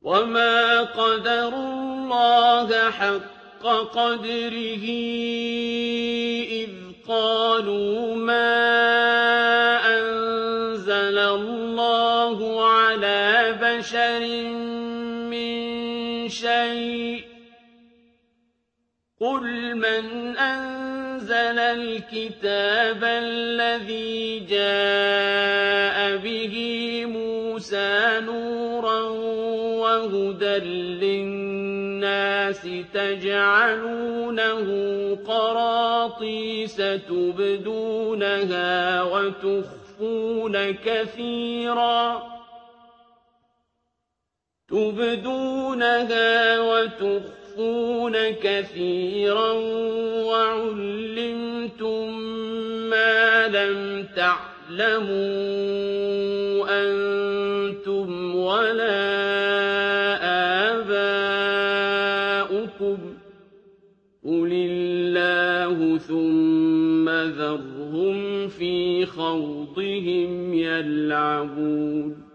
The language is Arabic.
وَمَا قَدَرُوا اللَّهَ حَقَّ قَدْرِهِ إِذْ قَالُوا مَا أَنزَلَ اللَّهُ عَلَىٰ بَشَرٍ مِّن شَيْءٍ ۗ قُلْ مَنْ أَنزَلَ الْكِتَابَ الَّذِي جَاءَ بِهِ مُوسَىٰ نُورًا وَهُدًى لِّلنَّاسِ تَجْعَلُونَهُ قَرَاطِيسَ تُبْدُونَهَا وَتُخْفُونَ كَثِيرًا وَعُلِّمْتُم مَّا لَمْ تَعْلَمُوا أَنتُمْ وَلَا آبَاؤُكُمْ ۖ قُلِ اللَّهُ ثُمَّ ذَرْهُمْ فِي خَوْضِهِمْ يَلْعَبُونَ